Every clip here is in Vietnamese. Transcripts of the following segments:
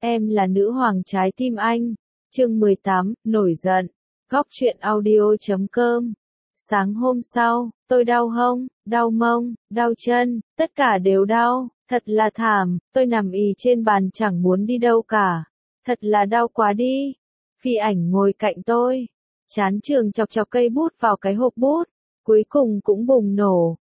Em là nữ hoàng trái tim anh. Chương 18, nổi giận. Góc truyện audio.com. Sáng hôm sau, tôi đau hông, đau mông, đau chân, tất cả đều đau, thật là thảm, tôi nằm ì trên bàn chẳng muốn đi đâu cả. Thật là đau quá đi. Phi Ảnh ngồi cạnh tôi, chán trường chọc chọc cây bút vào cái hộp bút, cuối cùng cũng bùng nổ.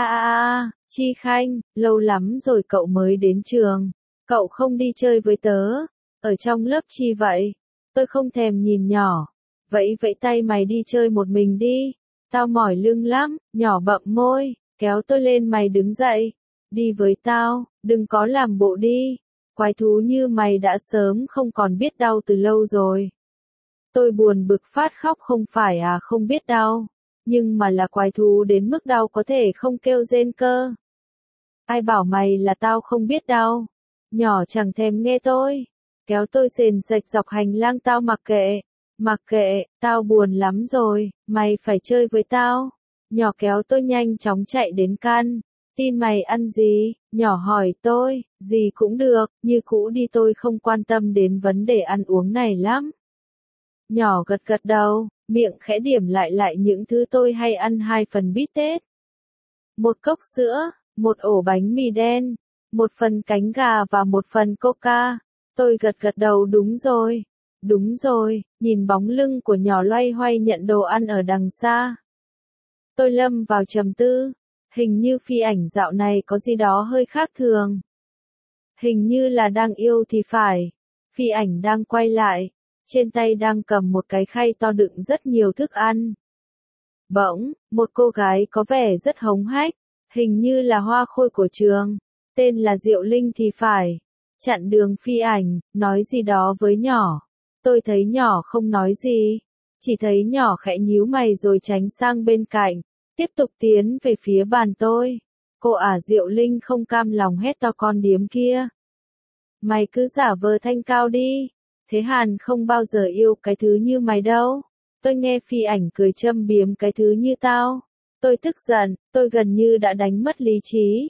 Chi Khanh, lâu lắm rồi cậu mới đến trường. Cậu không đi chơi với tớ, ở trong lớp chi vậy? Tôi không thèm nhìn nhỏ. Vẫy vẫy tay mày đi chơi một mình đi. Tao mỏi lưng lắm, nhỏ bậm môi, kéo tôi lên mày đứng dậy. Đi với tao, đừng có làm bộ đi. Quái thú như mày đã sớm không còn biết đau từ lâu rồi. Tôi buồn bực phát khóc không phải không biết đau, nhưng mà là quái thú đến mức đau có thể không kêu rên cơ. Ai bảo mày là tao không biết đau? Nhỏ chẳng thèm nghe tôi, kéo tôi sền sạch dọc hành lang tao mặc kệ, tao buồn lắm rồi, mày phải chơi với tao. Nhỏ kéo tôi nhanh chóng chạy đến căn. Tin mày ăn gì? Nhỏ hỏi tôi, gì cũng được, như cũ đi tôi không quan tâm đến vấn đề ăn uống này lắm. Nhỏ gật gật đầu, miệng khẽ điểm lại những thứ tôi hay ăn 2 phần bít tết. Một cốc sữa, một ổ bánh mì đen, một phần cánh gà và một phần coca. Tôi gật gật đầu đúng rồi, nhìn bóng lưng của nhỏ loay hoay nhận đồ ăn ở đằng xa. Tôi lâm vào trầm tư, hình như Phi Ảnh dạo này có gì đó hơi khác thường. Hình như là đang yêu thì phải. Phi Ảnh đang quay lại, trên tay đang cầm một cái khay to đựng rất nhiều thức ăn. Bỗng, một cô gái có vẻ rất hống hách, hình như là hoa khôi của trường, tên là Diệu Linh thì phải. Chặn đường Phi Ảnh, nói gì đó với nhỏ. Tôi thấy nhỏ không nói gì, chỉ thấy nhỏ khẽ nhíu mày rồi tránh sang bên cạnh, tiếp tục tiến về phía bàn tôi. Cô Diệu Linh không cam lòng hét to con điếm kia. Mày cứ giả vờ thanh cao đi, thế Hàn không bao giờ yêu cái thứ như mày đâu. Tôi nghe Phi Ảnh cười châm biếm cái thứ như tao. Tôi tức giận, tôi gần như đã đánh mất lý trí.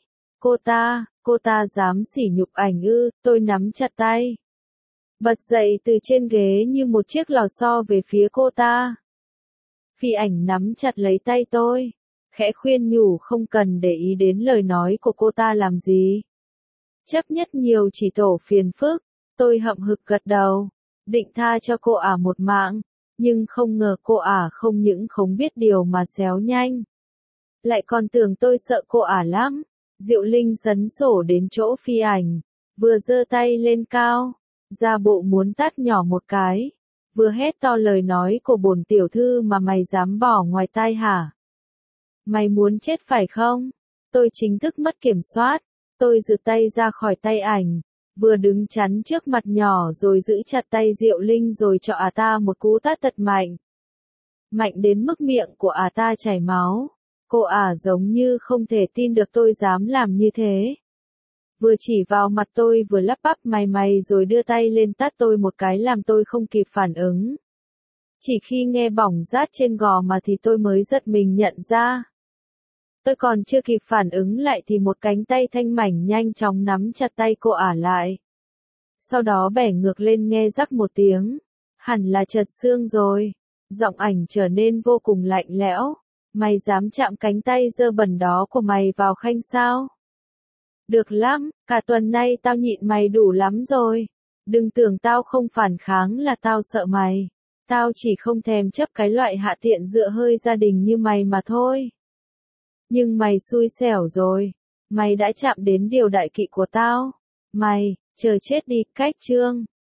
Cô ta dám sỉ nhục ảnh ư? Tôi nắm chặt tay, bật dậy từ trên ghế như một chiếc lò xo về phía cô ta. Phi Ảnh nắm chặt lấy tay tôi, khẽ khuyên nhủ không cần để ý đến lời nói của cô ta làm gì. Chấp nhất nhiều chỉ tổ phiền phức. Tôi hậm hực gật đầu, định tha cho cô một mạng, nhưng không ngờ cô không những không biết điều mà xéo nhanh, lại còn tưởng tôi sợ cô lắm. Diệu Linh dấn sổ đến chỗ Phi Ảnh, vừa giơ tay lên cao, ra bộ muốn tát nhỏ một cái, vừa hét to lời nói của bổn tiểu thư mà mày dám bỏ ngoài tai hả? Mày muốn chết phải không? Tôi chính thức mất kiểm soát, tôi giật tay ra khỏi tay Ảnh, vừa đứng chắn trước mặt nhỏ rồi giữ chặt tay Diệu Linh rồi cho ta một cú tát thật mạnh. Mạnh đến mức miệng của ta chảy máu. Cô giống như không thể tin được tôi dám làm như thế. Vừa chỉ vào mặt tôi vừa lắp bắp mày rồi đưa tay lên tát tôi một cái làm tôi không kịp phản ứng. Chỉ khi nghe bỏng rát trên gò mà thì tôi mới giật mình nhận ra. Tôi còn chưa kịp phản ứng lại thì một cánh tay thanh mảnh nhanh chóng nắm chặt tay cô lại. Sau đó bẻ ngược lên nghe rắc một tiếng. Hẳn là trật xương rồi. Giọng Ảnh trở nên vô cùng lạnh lẽo. Mày dám chạm cánh tay dơ bẩn đó của mày vào Khanh sao? Được lắm, cả tuần nay tao nhịn mày đủ lắm rồi. Đừng tưởng tao không phản kháng là tao sợ mày. Tao chỉ không thèm chấp cái loại hạ tiện dựa hơi gia đình như mày mà thôi. Nhưng mày xui xẻo rồi. Mày đã chạm đến điều đại kỵ của tao. Mày, chờ chết đi, cách chương.